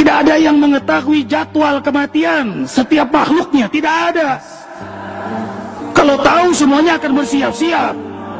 Tidak ada yang mengetahui jadwal kematian setiap makhluknya, tidak ada. Kalau tahu semuanya akan bersiap-siap.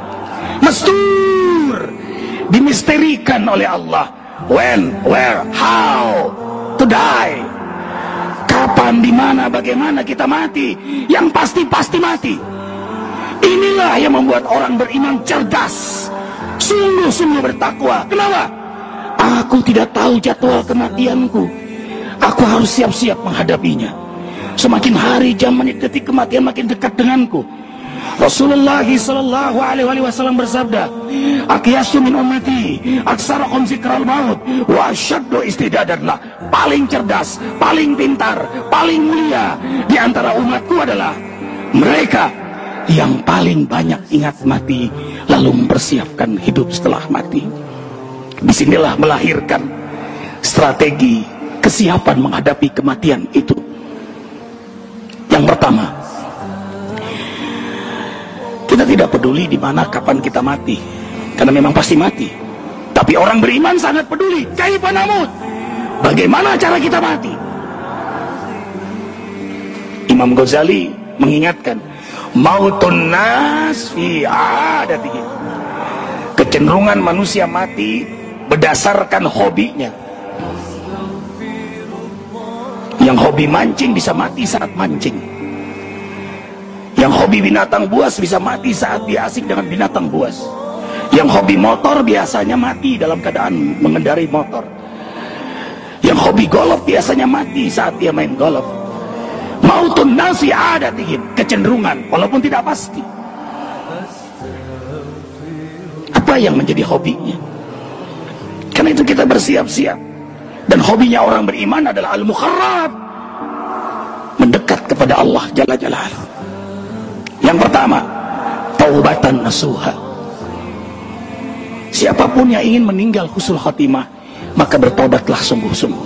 Mestur, dimisterikan oleh Allah. When, where, how to die. Kapan, di mana, bagaimana kita mati. Yang pasti mati. Inilah yang membuat orang beriman cerdas, sungguh-sungguh bertakwa. Kenapa? Aku tidak tahu jadwal kematianku. Aku harus siap-siap menghadapinya. Semakin hari, jam, menit, detik kematian makin dekat denganku. Rasulullah sallallahu alaihi wasallam bersabda, "Aqyasu min ummati aksarakum zikral maut wa asyaddu istidadan lah." Paling cerdas, paling pintar, paling mulia di antara umatku adalah mereka yang paling banyak ingat mati lalu mempersiapkan hidup setelah mati. Disinilah melahirkan strategi kesiapan menghadapi kematian itu. Yang pertama, kita tidak peduli di mana kapan kita mati, karena memang pasti mati. Tapi orang beriman sangat peduli. Kaifa namut? Bagaimana cara kita mati? Imam Ghazali mengingatkan, mautun nas fi adatihim. Kecenderungan manusia mati berdasarkan hobinya. Yang hobi mancing bisa mati saat mancing. Yang hobi binatang buas bisa mati saat dia asik dengan binatang buas. Yang hobi motor biasanya mati dalam keadaan mengendarai motor. Yang hobi golf biasanya mati saat dia main golf. Mautun nasi adatihim, kecenderungan walaupun tidak pasti. Apa yang menjadi hobinya? Karena itu kita bersiap-siap. Dan hobinya orang beriman adalah al-mukharrab, mendekat kepada Allah Jalla Jalaluhu. Yang pertama, taubatan nasuha. Siapapun yang ingin meninggal husnul khatimah, maka bertaubatlah sungguh-sungguh.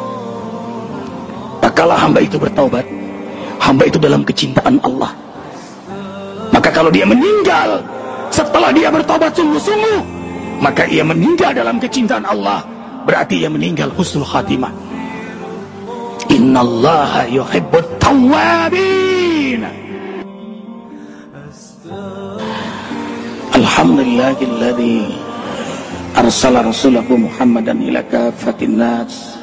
Tak kala hamba itu bertaubat, hamba itu dalam kecintaan Allah. Maka kalau dia meninggal setelah dia bertaubat sungguh-sungguh, maka ia meninggal dalam kecintaan Allah, berarti ia meninggal husnul khatimah. Innallaha yuhibbut tawwabin. Alhamdulillahilladzi arsala rasulahu Muhammadan ila kafatin nas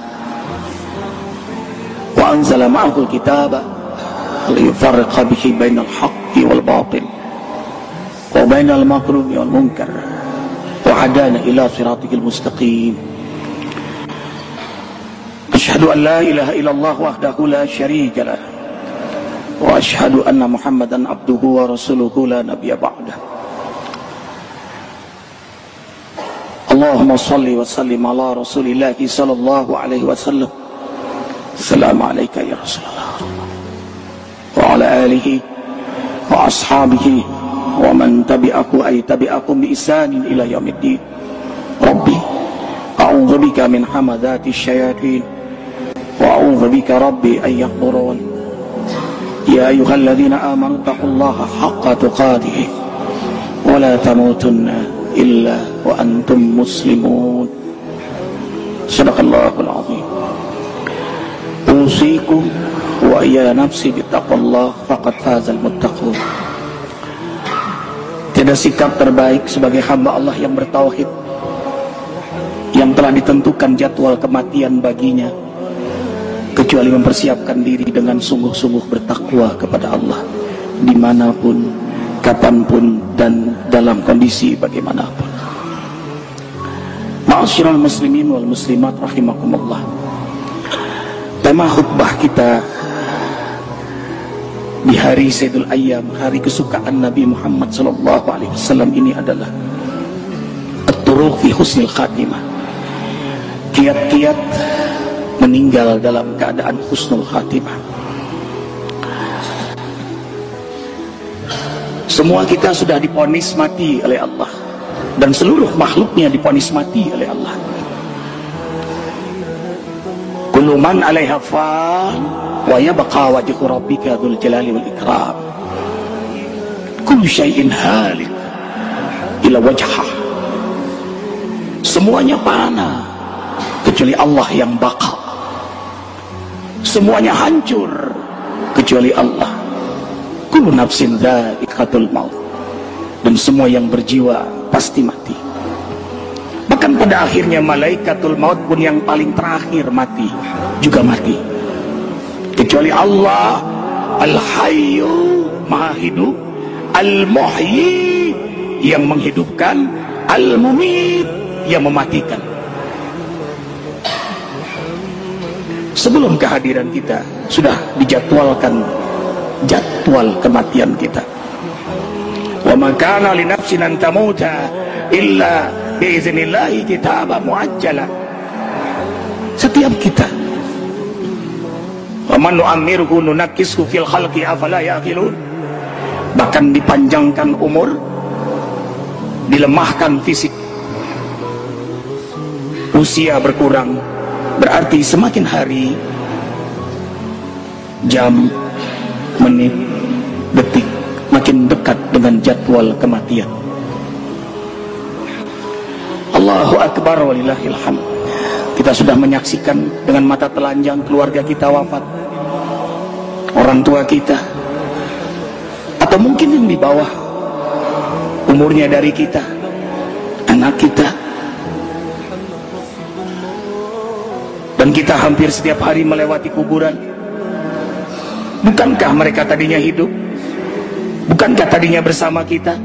wa anzala ma'ahu al-kitaba liyufarriqa bihi bainal haqqi wal batil wa bainal makruhi wal munkar wa hadana ila siratikal mustaqim. Asyhadu an la ilaha illallah wahdahu la syarika lah wa asyhadu anna Muhammadan abduhu wa rasuluhu la nabiyya ba'dah. Allahumma salli wa sallim ala Rasulillah sallallahu alaihi wasallam. Assalamu alayka ya Rasulullah wa ala alihi wa ashabihi wa man tabi'aku ay tabi'akum bi ihsanin ila yaumiddin. Rabbi a'udzu bika min hamadati syayatin wa a'udzu bika rabbi ay yahdurun. Ya ayyuhalladzina amanu taqullaha haqqa tuqatih wa la tamutunna illa wa antum muslimun. Sadaqallahul azim. Usikum wa iya nafsi bittaqwallah faqad fazal muttaqun. Tiada sikap terbaik sebagai hamba Allah yang bertauhid, yang telah ditentukan jadwal kematian baginya, kecuali mempersiapkan diri dengan sungguh-sungguh bertakwa kepada Allah dimanapun, kapanpun, dan dalam kondisi bagaimanapun. Ma'asyiral muslimin wal muslimat rahimakumullah. Tema khutbah kita di hari Sayyidul Ayyam, hari kesukaan Nabi Muhammad SAW ini adalah at-turuq fi husnil khatimah. Kiat-kiat meninggal dalam keadaan husnul khatimah. Semua kita sudah diponis mati oleh Allah, dan seluruh makhluknya diponis mati oleh Allah. Kullu man 'alaiha fan wa yabqa wajhu rabbika dzul jalali wal ikram. Kullu syai'in halik ila wajhah. Semuanya fana kecuali Allah yang baqa. semuanya hancur kecuali Allah. Kullu nafsin dha'iqatul maut, dan semua yang berjiwa pasti mati. Bahkan pada akhirnya malaikatul maut pun yang paling terakhir mati juga mati, kecuali Allah Al-Hayyu, Maha Hidup, Al-Muhyi, yang menghidupkan, Al-Mumit, yang mematikan. Sebelum kehadiran kita sudah dijadwalkan jadwal kematian kita. Wa ma kana li nafsin an tamuta illa bi idznillahi kitaban muajjala. Setiap kita, wa man nu'ammirhu nunakkishu fil khalqi afala yaqilun, bahkan dipanjangkan umur, dilemahkan fisik, usia berkurang, berarti semakin hari, jam, menit, detik makin dekat dengan jadwal kematian. Allahu Akbar walillahil hamd. Kita sudah menyaksikan dengan mata telanjang keluarga kita wafat, orang tua kita, atau mungkin yang di bawah umurnya dari kita, anak kita. Dan kita hampir setiap hari melewati kuburan. Bukankah mereka tadinya hidup? Bukankah tadinya bersama kita?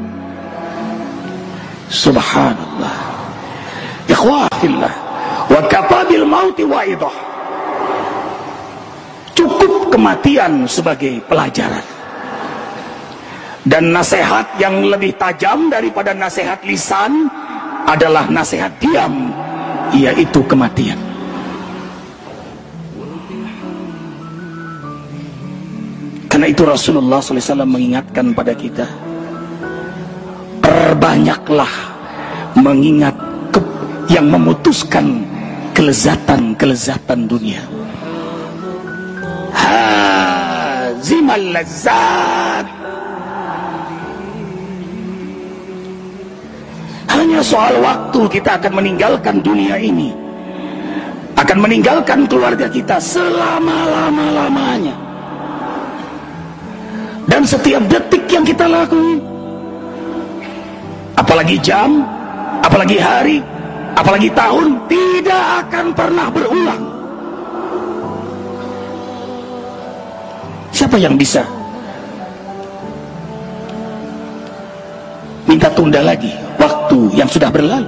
Subhanallah. Ikhwafillah, wa kafa bil mauti wa'idah. Cukup kematian sebagai pelajaran. Dan nasihat yang lebih tajam daripada nasihat lisan adalah nasihat diam, yaitu kematian. Karena itu Rasulullah SAW mengingatkan pada kita, perbanyaklah mengingat yang memutuskan kelezatan-kelezatan dunia. Hazimal lazzat. Hanya soal waktu kita akan meninggalkan dunia ini, akan meninggalkan keluarga kita selama-lama-lamanya. Dan setiap detik yang kita lakukan, apalagi jam, apalagi hari, apalagi tahun, tidak akan pernah berulang. Siapa yang bisa minta tunda lagi waktu yang sudah berlalu?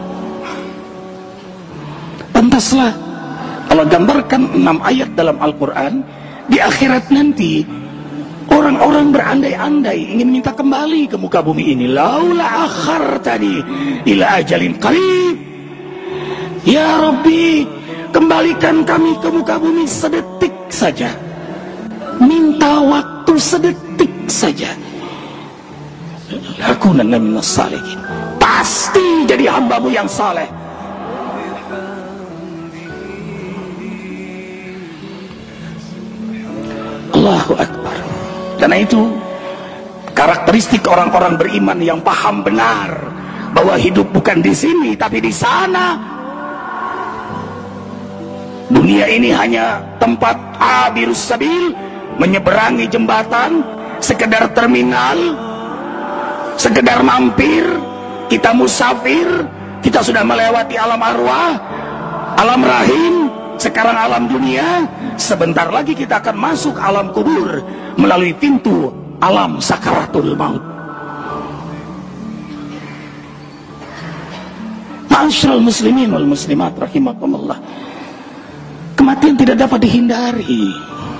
Pantaslah Allah gambarkan 6 ayat dalam Al-Quran. Di akhirat nanti orang-orang berandai-andai ingin minta kembali ke muka bumi ini. Laula akhartani ila ajalin qarib. Ya Rabbi, kembalikan kami ke muka bumi sedetik saja. Minta waktu sedetik saja. Lakunanna minas salihin. Pasti jadi hambamu yang saleh. Allahu Akbar. Karena itu karakteristik orang-orang beriman yang paham benar bahwa hidup bukan di sini tapi di sana. Dunia ini hanya tempat abirus sabil, menyeberangi jembatan, sekedar terminal, sekedar mampir. Kita musafir, kita sudah melewati alam arwah, alam rahim, sekarang alam dunia. Sebentar lagi kita akan masuk alam kubur melalui pintu alam sakaratul maut. Ma'asyiral muslimin wal muslimat rahimakumullah. Kematian tidak dapat dihindari.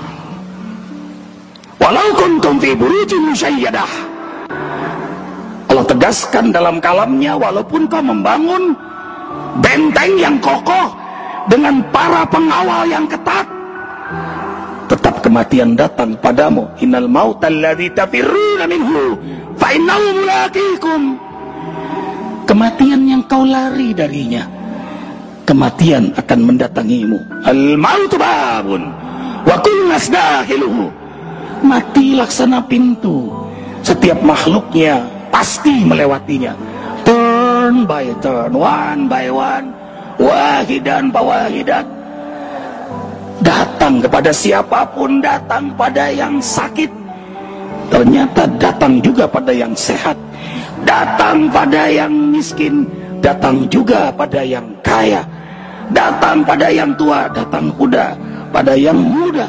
Walau kuntum fi burujin musyayyadah. Allah tegaskan dalam kalamnya, walaupun kau membangun benteng yang kokoh dengan para pengawal yang ketat, tetap kematian datang padamu. Innal mauta alladzi tafirruna minhu fa innahu mulaqikum. Kematian yang kau lari darinya, kematian akan mendatangimu. Al mautu babun wa kullu nas dakhiluhu. Mati laksana pintu, setiap makhluknya pasti melewatinya. Turn by turn, one by one, wahidan bawahidan. Datang kepada siapapun, datang pada yang sakit, ternyata datang juga pada yang sehat. Datang pada yang miskin, datang juga pada yang kaya. Datang pada yang tua, datang pula pada yang muda.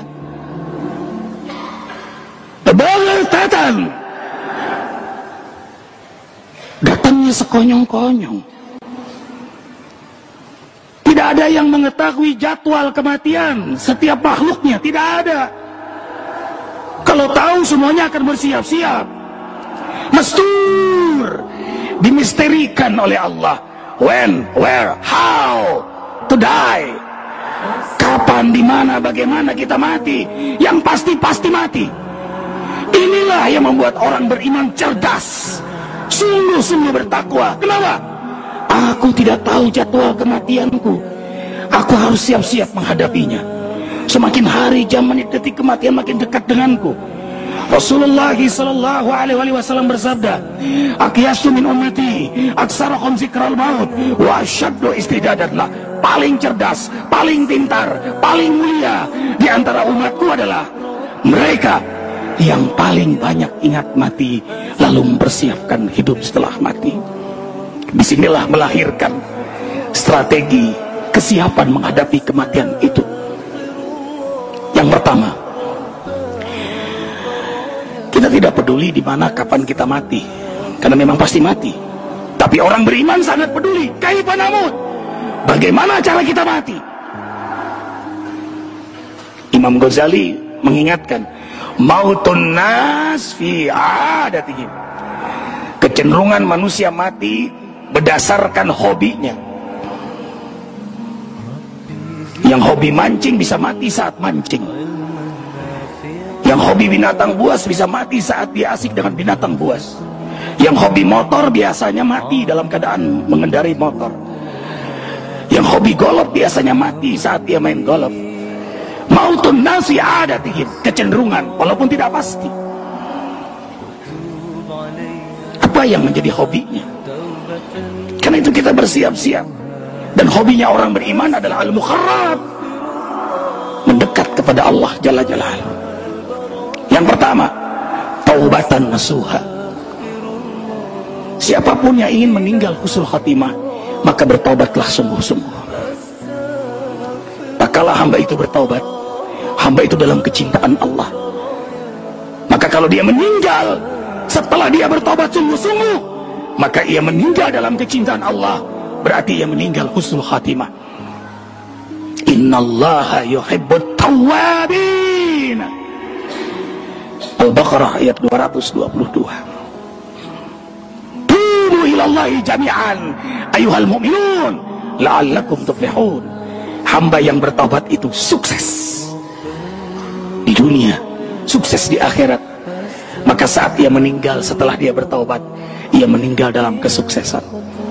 Baghtatan, datangnya sekonyong-konyong. Tidak ada yang mengetahui jadwal kematian setiap makhluknya, tidak ada. Kalau tahu semuanya akan bersiap-siap. Mastur, dimisterikan oleh Allah. When, where, how to die. Kapan, di mana, bagaimana kita mati. Yang pasti mati. Inilah yang membuat orang beriman cerdas, sungguh-sungguh bertakwa. Kenapa? Aku tidak tahu jadwal kematianku. Aku harus siap-siap menghadapinya. Semakin hari, jam, menit, detik kematian makin dekat denganku. Rasulullah sallallahu alaihi wasallam bersabda, "Aqyasu min ummati aktsarahum dzikral maut wa asyaddu istidadan lah." Paling cerdas, paling pintar, paling mulia di antara umatku adalah mereka yang paling banyak ingat mati lalu mempersiapkan hidup setelah mati. Disinilah melahirkan strategi kesiapan menghadapi kematian itu. Yang pertama, kita tidak peduli di mana kapan kita mati, karena memang pasti mati. Tapi orang beriman sangat peduli. Kaifa namut? Bagaimana cara kita mati? Imam Ghazali mengingatkan, mautun nas fi adatihim. Kecenderungan manusia mati berdasarkan hobinya. Yang hobi mancing bisa mati saat mancing. Yang hobi binatang buas bisa mati saat dia asik dengan binatang buas. Yang hobi motor biasanya mati dalam keadaan mengendari motor. Yang hobi golf biasanya mati saat dia main golf. Mautun nasi adatihim, kecenderungan walaupun tidak pasti. Apa yang menjadi hobinya? Karena itu kita bersiap-siap. Dan hobinya orang beriman adalah al-muqarrab, mendekat kepada Allah Jalla Jalaluhu. Yang pertama, taubatan nasuha. Siapapun yang ingin meninggal husnul khatimah, maka bertaubatlah sungguh-sungguh. Tak kala hamba itu bertaubat, hamba itu dalam kecintaan Allah. Maka kalau dia meninggal setelah dia bertaubat sungguh-sungguh, maka ia meninggal dalam kecintaan Allah, berarti ia meninggal husnul khatimah. Innallaha yuhibbut tawwabin. Al-Baqarah ayat 222. Tubu ilallahi jami'an ayuhal mu'minun la'allakum tuflihun. Hamba yang bertaubat itu sukses di dunia, sukses di akhirat. Maka saat ia meninggal setelah dia bertaubat, ia meninggal dalam kesuksesan.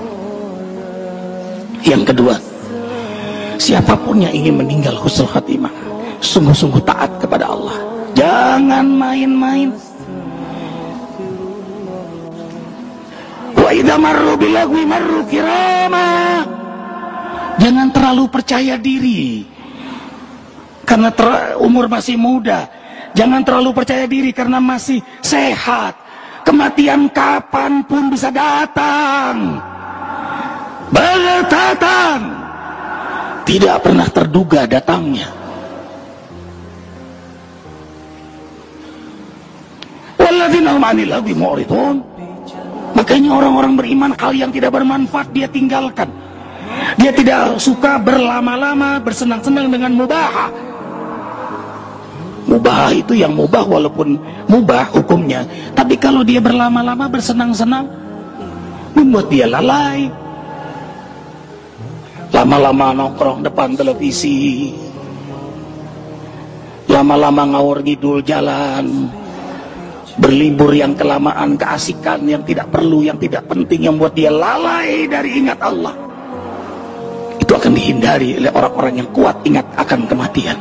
Yang kedua, siapapun yang ingin meninggal husnul khatimah, sungguh-sungguh taat kepada Allah. Jangan main-main. Wa idza marru bilagwi marru kirama. Jangan terlalu percaya diri karena umur masih muda. Jangan terlalu percaya diri karena masih sehat. Kematian kapanpun bisa datang. Baghtatan, tidak pernah terduga datangnya. Walladzina hum 'anil lagwi mu'ridun. Makanya orang-orang beriman hal yang tidak bermanfaat dia tinggalkan. Dia tidak suka berlama-lama bersenang-senang dengan mubah. Mubah itu yang mubah walaupun mubah hukumnya, tapi kalau dia berlama-lama bersenang-senang membuat dia lalai. Lama-lama nongkrong depan televisi, lama-lama ngawur ngidul jalan, berlibur yang kelamaan, keasikan yang tidak perlu, yang tidak penting, yang membuat dia lalai dari ingat Allah. Itu akan dihindari oleh orang-orang yang kuat ingat akan kematian.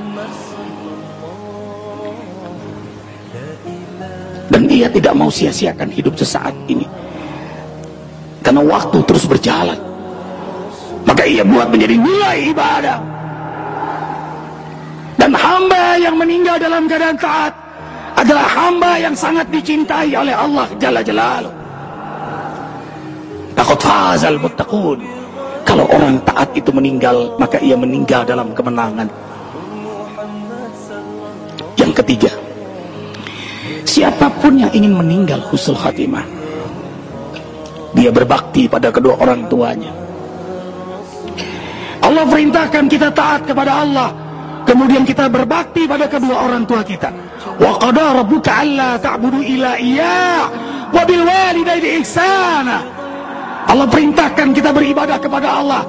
Dan ia tidak mau sia-siakan hidup sesaat ini, karena waktu terus berjalan. Maka ia buat menjadi nilai ibadah. Dan Dan hamba yang meninggal dalam keadaan taat adalah hamba yang sangat dicintai oleh Allah Jalla Jalaluh. Laqad fazal muttaqun. Kalau orang taat itu meninggal, maka ia meninggal dalam kemenangan. Yang ketiga, siapapun yang ingin meninggal husnul khatimah, dia berbakti pada kedua orang tuanya. Allah perintahkan kita taat kepada Allah, kemudian kita berbakti pada kedua orang tua kita. Wa qada rabbuka alla ta'budu illa iyyah wa bil walidayni ihsana. Allah perintahkan kita beribadah kepada Allah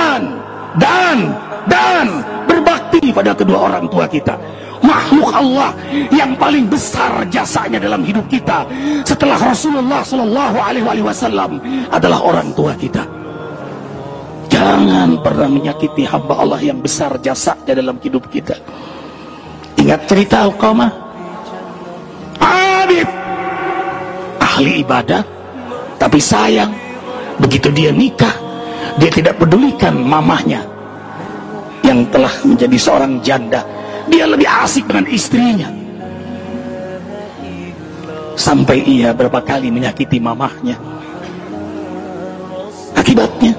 dan berbakti pada kedua orang tua kita. Makhluk Allah yang paling besar jasanya dalam hidup kita setelah Rasulullah Shallallahu Alaihi Wasallam adalah orang tua kita. Jangan pernah menyakiti hamba Allah yang besar jasanya dalam hidup kita. Ingat cerita Alqamah, abid, ahli ibadah, tapi sayang begitu dia nikah, dia tidak pedulikan mamahnya yang telah menjadi seorang janda. Dia lebih asik dengan istrinya, sampai ia berapa kali menyakiti mamahnya. Akibatnya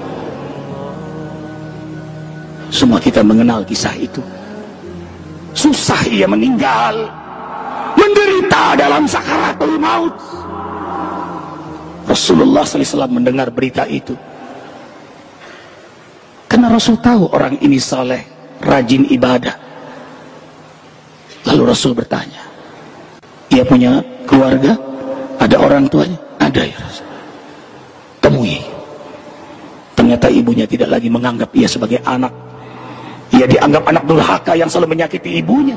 semua kita mengenal kisah itu. Susah ia meninggal, menderita dalam sakaratul maut. Rasulullah SAW mendengar berita itu, karena Rasul tahu orang ini saleh, rajin ibadah. Lalu Rasul bertanya, ia punya keluarga, ada orang tuanya? Ada ya Rasul. Temui. Ternyata ibunya tidak lagi menganggap ia sebagai anak. Ia dianggap anak durhaka yang selalu menyakiti ibunya.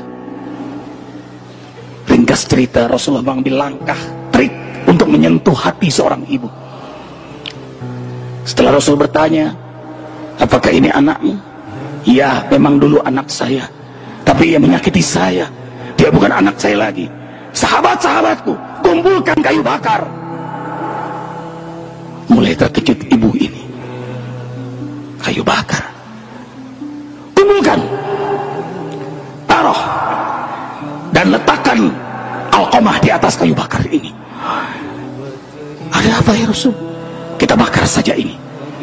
Ringkas cerita, Rasulullah mengambil langkah, trik untuk menyentuh hati seorang ibu. Setelah Rasul bertanya, apakah ini anakmu? Ya, memang dulu anak saya, tapi ia menyakiti saya. Dia bukan anak saya lagi. Sahabat-sahabatku, kumpulkan kayu bakar. Mulai terkejut ibu ini. Kayu bakar. Kumpulkan. Taruh. Dan letakkan Alqamah di atas kayu bakar ini. Ada apa ya Rasul? Kita bakar saja ini,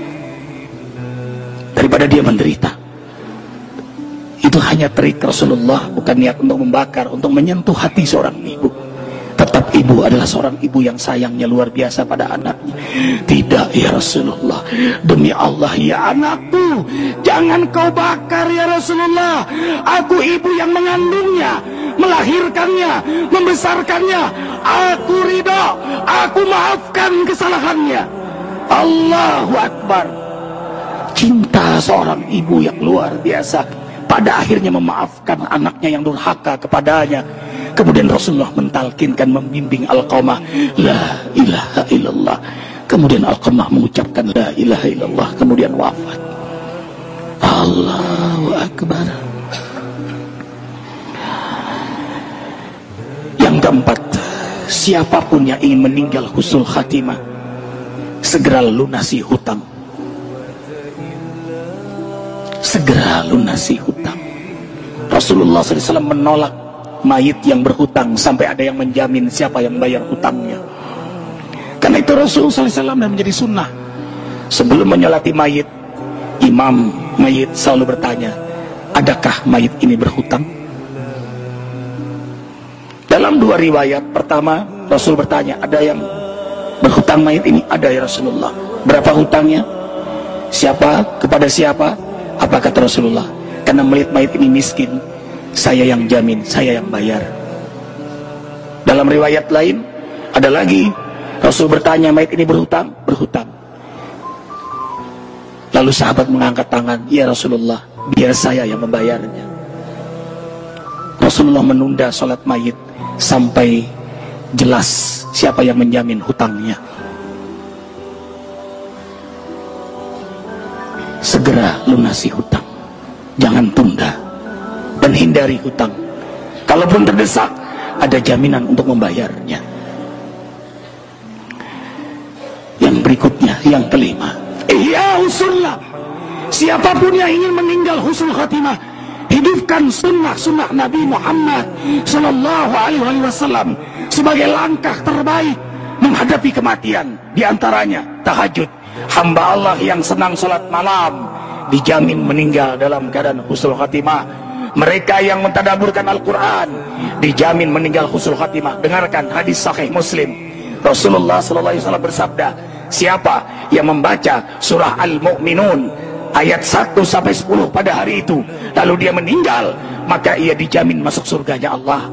daripada dia menderita. Itu hanya trik Rasulullah, bukan niat untuk membakar, untuk menyentuh hati seorang ibu. Tetap ibu adalah seorang ibu yang sayangnya luar biasa pada anaknya. Tidak ya Rasulullah, demi Allah ya anakku, jangan kau bakar ya Rasulullah. Aku ibu yang mengandungnya, melahirkannya, membesarkannya. Aku ridha, aku maafkan kesalahannya. Allahu Akbar. Cinta seorang ibu yang luar biasa, pada akhirnya memaafkan anaknya yang durhaka kepadanya. Kemudian Rasulullah mentalkinkan, membimbing Alqamah, la ilaha illallah. Kemudian Alqamah mengucapkan la ilaha illallah, kemudian wafat. Allahu Akbar. Yang keempat, siapapun yang ingin meninggal husnul khatimah, segera lunasi hutang. Segera lunasi hutang. Rasulullah SAW menolak mayit yang berhutang sampai ada yang menjamin siapa yang bayar hutangnya. Karena itu Rasulullah SAW dan menjadi sunnah, sebelum menyolati mayit, imam mayit selalu bertanya, adakah mayit ini berhutang? Dalam dua riwayat, pertama Rasul bertanya, ada yang berhutang mayit ini? Ada ya Rasulullah. Berapa hutangnya? Siapa? Kepada siapa? Apa kata Rasulullah? Karena mayit ini miskin, saya yang jamin, saya yang bayar. Dalam riwayat lain ada lagi, Rasul bertanya, mayit ini berhutang? Berhutang. Lalu sahabat mengangkat tangan, ya Rasulullah, biar saya yang membayarnya. Rasulullah menunda sholat mayit sampai jelas siapa yang menjamin hutangnya. Segera lunasi hutang, jangan tunda, dan hindari hutang. Kalaupun terdesak, ada jaminan untuk membayarnya. Yang berikutnya, yang kelima, ihya sunnah. Siapapun yang ingin meninggal husnul khatimah, hidup menghidupkan sunnah-sunnah Nabi Muhammad Sallallahu Alaihi Wasallam sebagai langkah terbaik menghadapi kematian. Di antaranya tahajud. Hamba Allah yang senang salat malam dijamin meninggal dalam keadaan husnul khatimah. Mereka yang mentadaburkan Al-Quran dijamin meninggal husnul khatimah. Dengarkan hadis sahih Muslim. Rasulullah Sallallahu Alaihi Wasallam bersabda, siapa yang membaca surah Al-Mu'minun ayat 1 sampai 10 pada hari itu lalu dia meninggal, maka ia dijamin masuk surganya Allah.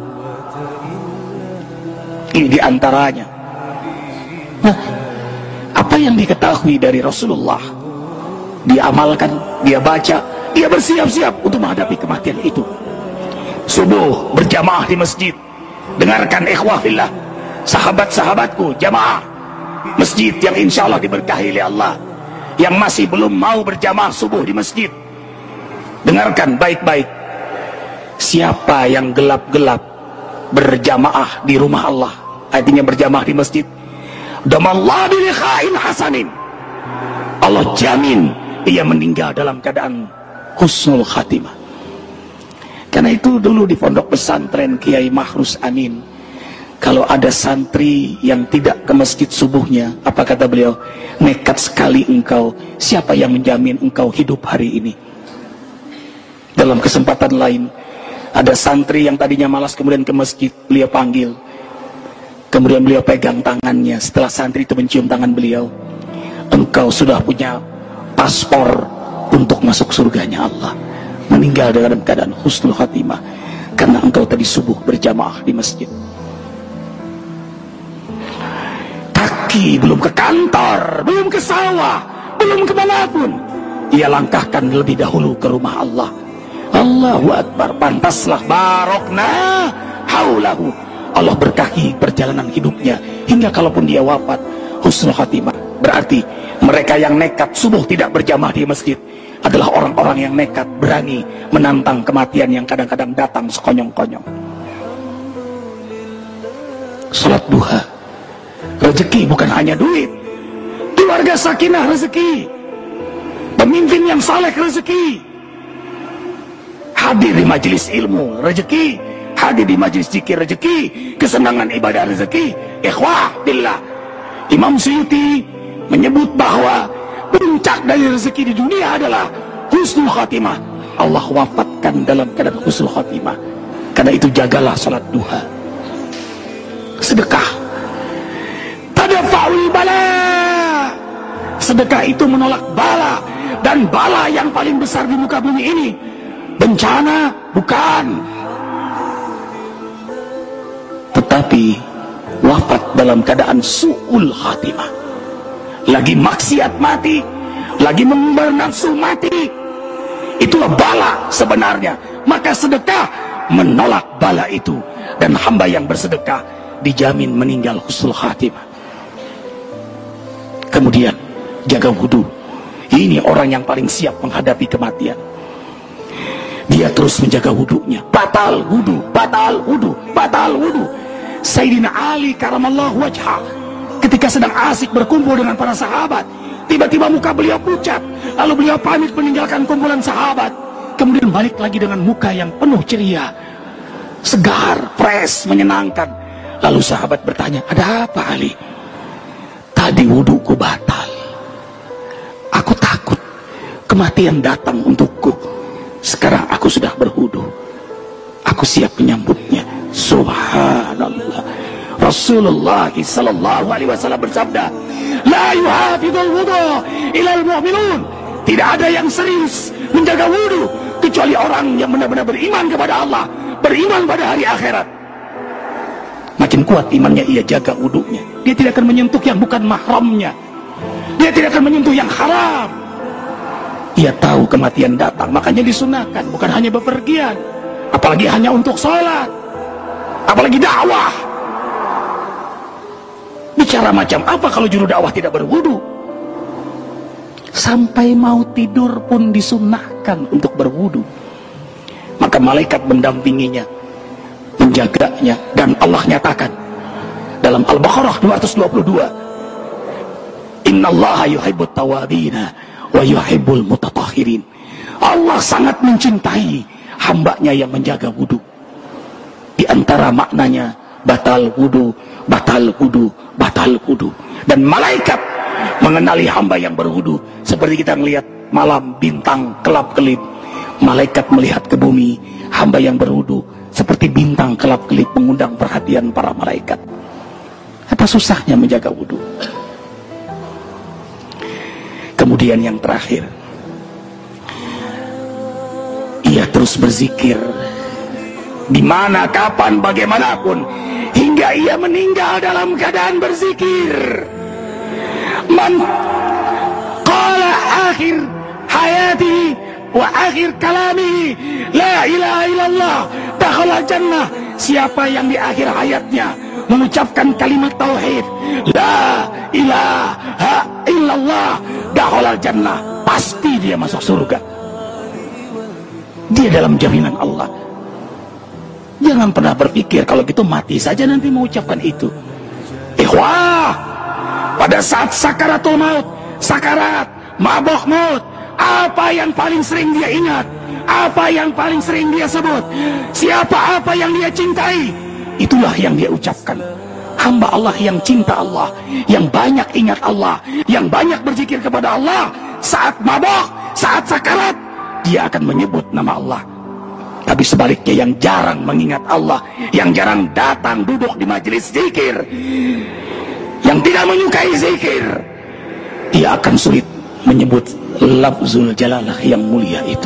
Ini diantaranya. Nah, apa yang diketahui dari Rasulullah dia amalkan, dia baca, dia bersiap-siap untuk menghadapi kematian itu. Subuh berjamaah di masjid. Dengarkan ikhwah fillah, sahabat-sahabatku, jamaah masjid yang insya Allah diberkahi oleh Allah. Yang masih belum mau berjamaah subuh di masjid, dengarkan baik-baik. Siapa yang gelap-gelap berjamaah di rumah Allah, artinya berjamaah di masjid, damallahu bi liqa'in hasanin, Allah jamin ia meninggal dalam keadaan husnul khatimah. Karena itu dulu di pondok pesantren Kiai Mahrus Amin, kalau ada santri yang tidak ke masjid subuhnya, apa kata beliau? Nekat sekali engkau, siapa yang menjamin engkau hidup hari ini? Dalam kesempatan lain, ada santri yang tadinya malas kemudian ke masjid, beliau panggil, kemudian beliau pegang tangannya. Setelah santri itu mencium tangan beliau, engkau sudah punya paspor untuk masuk surganya Allah, meninggal dalam keadaan husnul khatimah karena engkau tadi subuh berjamaah di masjid. Kaki belum ke kantor, belum ke sawah, belum kemanapun, ia langkahkan lebih dahulu ke rumah Allah. Allahu Akbar. Pantaslah barokna haulahu, Allah berkahi perjalanan hidupnya hingga kalaupun dia wafat husnul khatimah. Berarti mereka yang nekat subuh tidak berjamaah di masjid adalah orang-orang yang nekat berani menantang kematian yang kadang-kadang datang sekonyong-konyong. Salat duha, rezeki bukan hanya duit, keluarga sakinah rezeki, pemimpin yang saleh rezeki, hadir di majelis ilmu rezeki, hadir di majelis zikir rezeki, kesenangan ibadah rezeki. Ikhwah billah, Imam Suyuti menyebut bahwa puncak dari rezeki di dunia adalah husnul khatimah. Allah wafatkan dalam keadaan husnul khatimah. Karena itu jagalah salat duha, sedekah, tadafa'ul bala. Sedekah itu menolak bala, dan bala yang paling besar di muka bumi ini bencana bukan, tetapi wafat dalam keadaan su'ul khatimah, lagi maksiat mati, lagi membar nafsu mati. Itulah bala sebenarnya. Maka sedekah menolak bala itu, dan hamba yang bersedekah dijamin meninggal husnul khatimah. Kemudian jaga wudu. Ini orang yang paling siap menghadapi kematian. Dia terus menjaga wudunya. Batal wudu, batal wudu, batal wudu. Sayyidina Ali karamallahu wajhah ketika sedang asik berkumpul dengan para sahabat, tiba-tiba muka beliau pucat, lalu beliau pamit meninggalkan kumpulan sahabat, kemudian balik lagi dengan muka yang penuh ceria, segar, fresh, menyenangkan. Lalu sahabat bertanya, ada apa Ali? Tadi wuduku batal, aku takut kematian datang untukku. Sekarang aku sudah berwudu, aku siap menyambutnya. Subhanallah. Rasulullah sallallahu alaihi wasallam bersabda, la yuhafidul wudu ilal mu'minun. Tidak ada yang serius menjaga wudu kecuali orang yang benar-benar beriman kepada Allah, beriman pada hari akhirat. Makin kuat imannya, ia jaga wudunya. Dia tidak akan menyentuh yang bukan mahramnya, dia tidak akan menyentuh yang haram. Ia tahu kematian datang, makanya disunahkan bukan hanya bepergian, apalagi hanya untuk sholat, apalagi dakwah. Bicara macam apa kalau juru dakwah tidak berwudu? Sampai mau tidur pun disunahkan untuk berwudu. Maka malaikat mendampinginya, menjaganya, dan Allah nyatakan dalam Al-Baqarah 222, innallaha yuhibbut tawabina wa yuhibbul mutatahhirin. Allah sangat mencintai hambanya yang menjaga wudu. Di antara maknanya batal wudu, batal wudu, batal wudu. Dan malaikat mengenali hamba yang berwudu seperti kita melihat malam bintang kelap-kelip. Malaikat melihat ke bumi hamba yang berwudu seperti bintang kelap-kelip mengundang perhatian para malaikat. Apa susahnya menjaga wudu? Kemudian yang terakhir, ia terus berzikir di mana, kapan, bagaimanapun, hingga ia meninggal dalam keadaan berzikir. Man qala akhir hayati wa akhir kalami la ilaha illallah dakhala jannah. Siapa yang di akhir hayatnya mengucapkan kalimat tauhid la ilaha illallah dakhala jannah, pasti dia masuk surga. Dia dalam jaminan Allah. Jangan pernah berpikir kalau gitu mati saja nanti mengucapkan itu. Ikhwah, pada saat sakaratul maut, sakarat, mabok maut, apa yang paling sering dia ingat? Apa yang paling sering dia sebut? Siapa, apa yang dia cintai? Itulah yang dia ucapkan. Hamba Allah yang cinta Allah, yang banyak ingat Allah, yang banyak berzikir kepada Allah, saat mabok, saat sakarat, dia akan menyebut nama Allah. Tapi sebaliknya yang jarang mengingat Allah, yang jarang datang duduk di majelis zikir, yang tidak menyukai zikir, dia akan sulit menyebut lafzul jalalah yang mulia itu.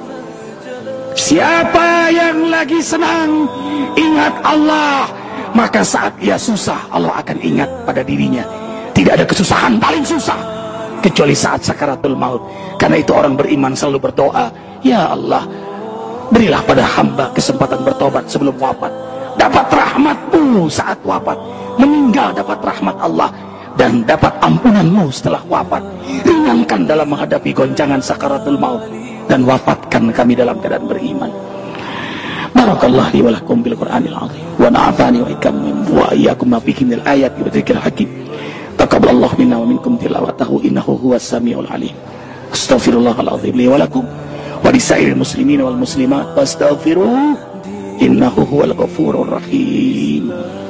Siapa yang lagi senang ingat Allah, maka saat ia susah Allah akan ingat pada dirinya. Tidak ada kesusahan paling susah kecuali saat sakaratul maut. Karena itu orang beriman selalu berdoa, ya Allah, berilah pada hamba kesempatan bertobat sebelum wafat, dapat rahmat-Mu saat wafat, meninggal dapat rahmat Allah, dan dapat ampunan-Mu setelah wafat. Ringankan dalam menghadapi goncangan sakaratul maut, dan wafatkan kami dalam keadaan beriman. Barakallahu li wa lakum bil Qur'anil azim wa na'afani wa iyyakum ma fihi minal ayati wa dzikril hakim. Taqabbalallahu minna wa minkum tilawatahu innahu huwas samiul alim. Astaghfirullahal azim li wa lakum wa lisairil muslimin wal muslimat wastaghfiruhu innahu huwal ghafurur rahim.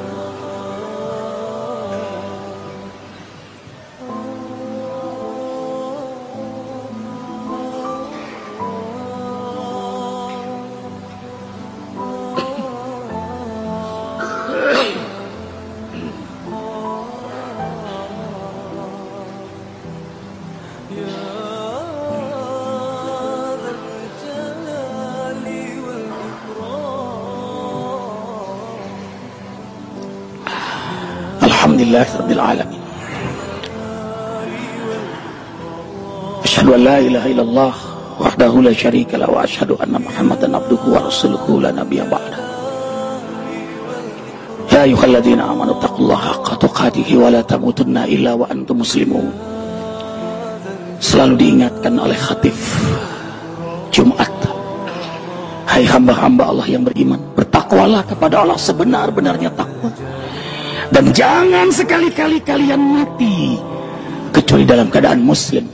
Alhamdulillah Rabbil Alamin. Asyhadu an la ilaha illallah wahdahu la syarika lahu wa asyhadu anna Muhammadan abduhu wa rasuluhu la nabiyya ba'da. Ya ayyuhalladzina amanu taqullaha haqqa tuqatih wa la tamutunna illa wa antum muslimun. Selalu diingatkan oleh khatib Jumat, hai hamba-hamba Allah yang beriman, bertakwalah kepada Allah sebenar-benarnya takwa. Dan jangan sekali-kali kalian mati kecuali dalam keadaan muslim.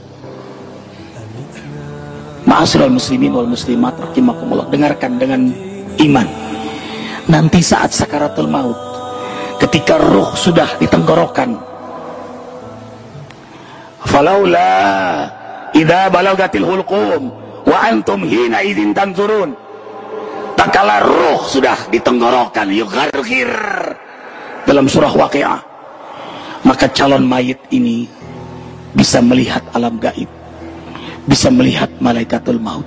Ma'asyiral muslimin wal muslimat rahimakumullah, dengarkan dengan iman. Nanti saat sakaratul maut, ketika ruh sudah di tenggorokan, falaula idza balagatil hulqum wa antum hina idzin tanzurun. Tatkala ruh sudah di tenggorokan, yugharghir, dalam surah Waqiah, maka calon mayit ini bisa melihat alam gaib, bisa melihat malaikatul maut.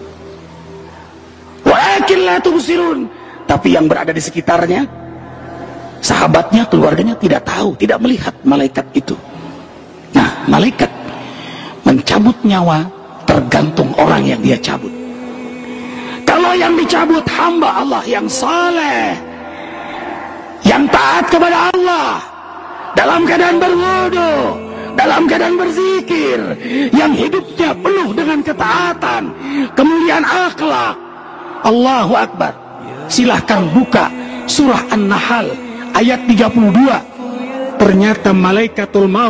Walakin la tubsirun, tapi yang berada di sekitarnya, sahabatnya, keluarganya tidak tahu, tidak melihat malaikat itu. Nah, malaikat mencabut nyawa tergantung orang yang dia cabut. Kalau yang dicabut hamba Allah yang saleh, yang taat kepada Allah, dalam keadaan berwudu, dalam keadaan berzikir, yang hidupnya penuh dengan ketaatan, kemuliaan akhlak. Allahu Akbar. Silahkan buka surah An-Nahl ayat 32. Ternyata malaikatul maut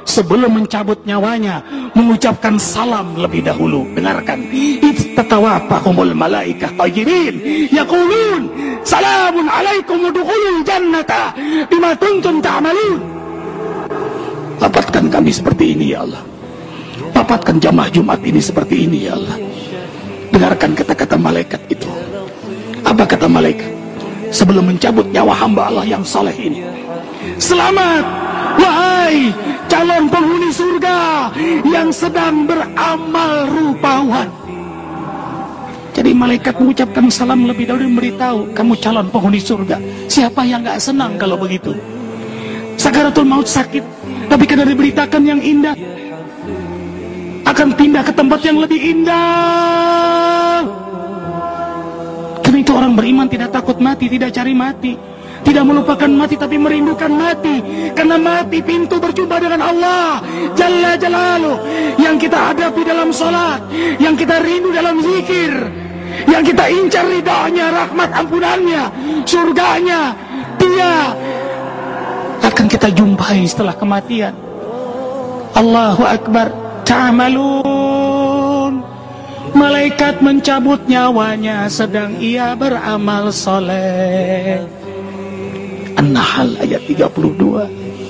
sebelum mencabut nyawanya mengucapkan salam lebih dahulu. Dengarkan, istatawafahumul malaikah tayyibin yaqulun salamun alaikum udkhulul jannata bima kuntum ta'malun. Dapatkan kami seperti ini ya Allah, dapatkan jamaah Jumat ini seperti ini ya Allah. Dengarkan kata-kata malaikat itu. Apa kata malaikat sebelum mencabut nyawa hamba Allah yang saleh ini? Selamat wahai calon penghuni surga yang sedang beramal rupawan. Jadi malaikat mengucapkan salam lebih dahulu, memberitahu kamu calon penghuni surga. Siapa yang gak senang kalau begitu? Sakaratul maut sakit, tapi karena diberitakan yang indah, akan pindah ke tempat yang lebih indah. Karena itu orang beriman tidak takut mati, tidak cari mati, tidak melupakan mati, tapi merindukan mati. Karena mati pintu berjumpa dengan Allah Jalla Jalaluh, yang kita hadapi dalam sholat, yang kita rindu dalam zikir, yang kita incar ridhonya, rahmat ampunannya, surganya. Dia akan kita jumpai setelah kematian. Allahu Akbar. Ta'malun, malaikat mencabut nyawanya sedang ia beramal soleh. An-Nahl ayat 32.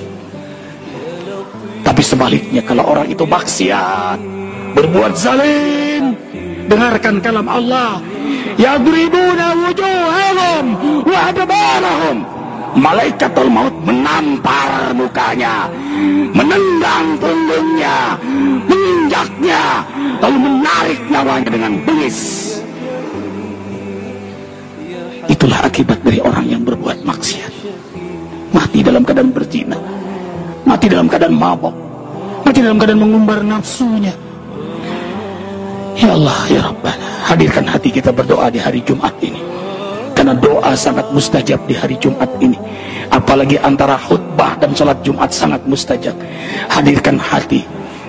Tapi sebaliknya, kalau orang itu maksiat, berbuat zalim, dengarkan kalam Allah, yadribuna wujuhahum wa adbarahum. Malaikatul maut menampar mukanya, menendang punggungnya, menginjaknya, lalu menarik nyawanya dengan bengis. Itulah akibat dari orang yang berbuat maksiat. Mati dalam keadaan berzina, mati dalam keadaan mabok, mati dalam keadaan mengumbar nafsunya. Ya Allah, ya Rabbana, hadirkan hati kita berdoa di hari Jumat ini. Karena doa sangat mustajab di hari Jumat ini. Apalagi antara khutbah dan salat Jumat sangat mustajab. Hadirkan hati.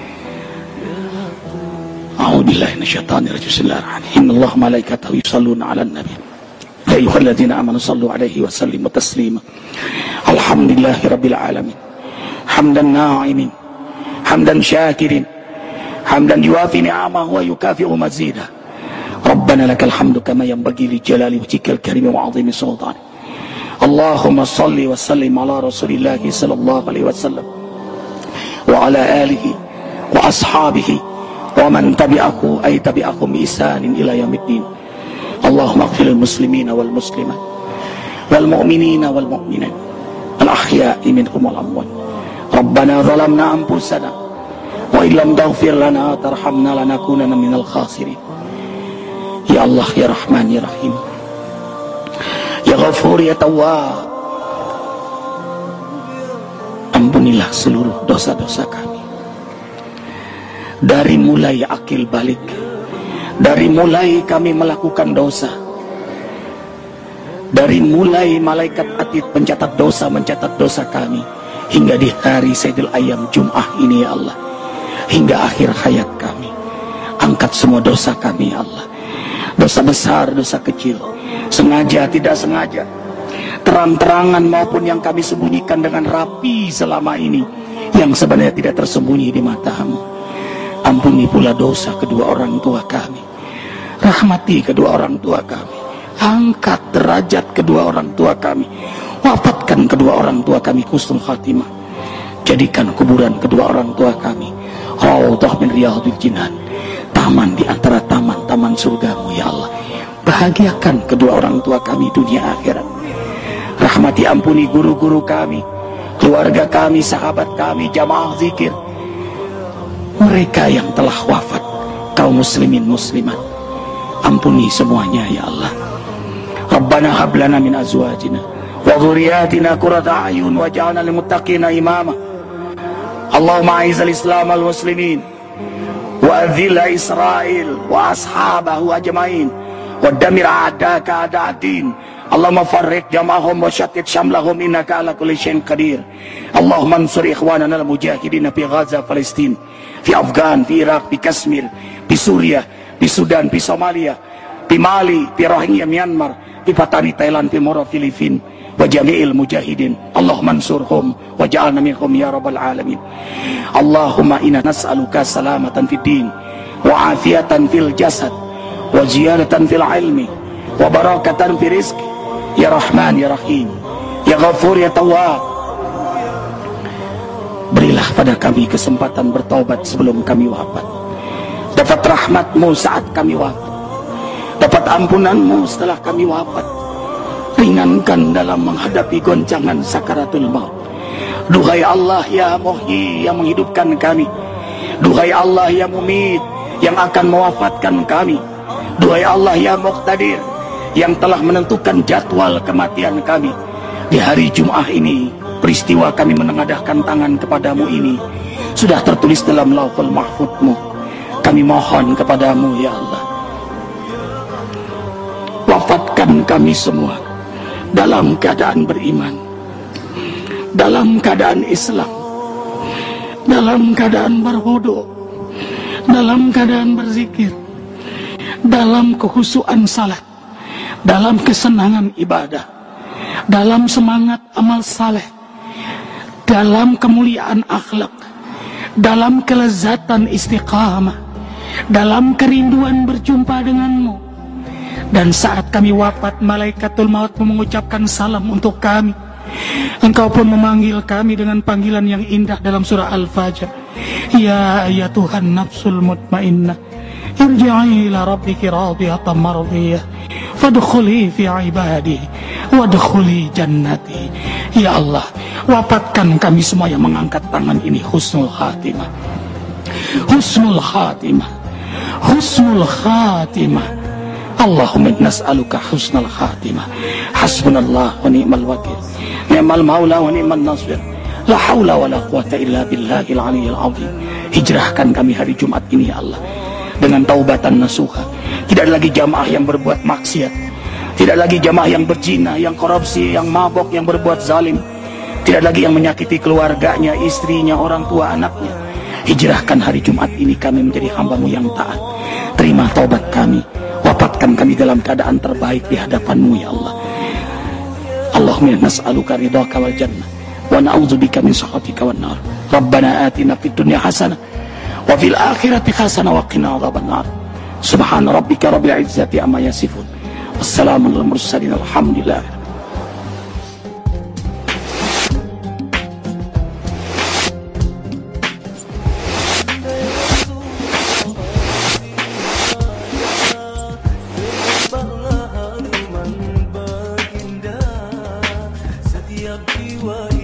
A'udzubillahi minasyaitonir rajim. Bismillahirrahmanirrahim. Innallaha malaikatahu yusholluna 'alan nabi. Ya ayyuhalladzina amanu shallu 'alaihi wa sallimu taslima. Alhamdulillahirabbil alamin. Hamdan na'imin, hamdan syakirin, hamdan yuwafi ni'amahu wa yukafi'u mazidah. Rabbana lakal hamdu kama yanbaghi li jalali wajhikal karim wa 'azimi sultanik. Allahumma salli wa sallim ala Rasulillah sallallahu alaihi wasallam wa ala alihi wa ashabihi wa man tabi'ahu ay tabi'ahum bi ihsanin ila yaumiddin. Allahumma ighfir lil muslimina wal muslimat wal mu'minina wal mu'minat al ahya'i minhum wal amwat. Rabbana zalamna anfusana wa illam taghfir lana tarhamna lanakunanna minal khasirin. Ya Allah, ya Rahman, ya Rahim, ya Ghafur, ya Tawwab, ampunilah seluruh dosa-dosa kami. Dari mulai akil balik, dari mulai kami melakukan dosa, dari mulai malaikat atid mencatat dosa kami, hingga di hari Sayyidul Ayyam Jum'ah ini ya Allah, hingga akhir hayat kami. Angkat semua dosa kami ya Allah, dosa besar, dosa kecil, sengaja, tidak sengaja, terang-terangan maupun yang kami sembunyikan dengan rapi selama ini, yang sebenarnya tidak tersembunyi di matamu. Ampuni pula dosa kedua orang tua kami, rahmati kedua orang tua kami, angkat derajat kedua orang tua kami, wafatkan kedua orang tua kami husnul khatimah. Jadikan kuburan kedua orang tua kami raudhah min riyadhil jinan, taman di antara taman-taman surgamu ya Allah. Bahagiakan kedua orang tua kami dunia akhirat. Rahmati, ampuni guru-guru kami, keluarga kami, sahabat kami, jamaah zikir, mereka yang telah wafat, kaum muslimin muslimat. Ampuni semuanya ya Allah. Rabbana hab lana min azwajina wa dhurriyyatina qurrata a'yun waj'alna lil muttaqina imama. Allahumma a'izzal islam wal muslimin wa adhilla Israel wa ashabahu ajmain wa damir a'daka a'da'ad-din. Allahumma farriq jama'ahum wa shattit shamlahum innaka ala kulli syai'in qadir. Allahumma ansur ikhwanana al-mujahidin fi Gaza, Palestin, fi Afghan, fi Iraq, fi Kashmir, fi Suriah, fi Sudan, fi Somalia, fi Mali, fi Rohingya Myanmar, fi Patani Thailand, fi Moro Filipina, wa jami'il mujahidin. Allahumma ansurhum waj'alna minhum ya rabbal alamin. Allahumma inna nas'aluka salamatan fid din wa afiatan fil jasad wa ziyadatan fil ilmi wa barakatan fil rizqi ya Rahman ya Rahim ya Ghafur ya Tawwab. Berilah pada kami kesempatan bertaubat sebelum kami wafat, dapat rahmat-Mu saat kami wafat, dapat ampunan-Mu setelah kami wafat. Ringankan dalam menghadapi goncangan sakaratul maut. Duhai Allah ya Muhyi yang menghidupkan kami, duhai Allah ya Mumit yang akan mewafatkan kami, duhai Allah ya Muqtadir yang telah menentukan jadwal kematian kami. Di hari Jum'ah ini, peristiwa kami menengadahkan tangan kepadamu ini sudah tertulis dalam Lauhul Mahfudz-Mu. Kami mohon kepadamu ya Allah, wafatkan kami semua dalam keadaan beriman, dalam keadaan Islam, dalam keadaan berwudu, dalam keadaan berzikir, dalam kekhusyuan salat, dalam kesenangan ibadah, dalam semangat amal saleh, dalam kemuliaan akhlak, dalam kelezatan istiqamah, dalam kerinduan berjumpa denganmu. Dan saat kami wafat, malaikatul maut mengucapkan salam untuk kami. Engkau pun memanggil kami dengan panggilan yang indah dalam surah Al-Fajr. Ya Tuhan nafsul mutmainnah, irji'i ila rabbiki radiyatan mardiyah, fadkhuli fi ibadi wadkhuli jannati. Ya Allah, wafatkan kami semua yang mengangkat tangan ini husnul khatimah, husnul khatimah, husnul khatimah. Allahumma nas'aluka husnul khatimah. Hasbunallah wa ni'mal wakil, ni'mal maula wa ni'mal nasir. La haula wa la quwata illa billahil aliyyil azim. Hijrahkan kami hari Jumat ini ya Allah dengan taubatan nasuha. Tidak lagi jamaah yang berbuat maksiat, tidak lagi jamaah yang berzina, yang korupsi, yang mabok, yang berbuat zalim, tidak lagi yang menyakiti keluarganya, istrinya, orang tua, anaknya. Hijrahkan hari Jumat ini kami menjadi hamba-Mu yang taat. Terima taubat kami, wafatkan kami dalam keadaan terbaik di hadapan-Mu ya Allah. Allahumma nas'aluka ridhaka wal jannah wa na'udzubika min sakhatika wan nar. Rabbana atina fid dunya hasanah wa fil akhirati hasanah wa qina adzabannar. Subhana rabbika rabbil izzati amma yasifun. Wassalamu alal mursalin alhamdulillah. Setiap jiwa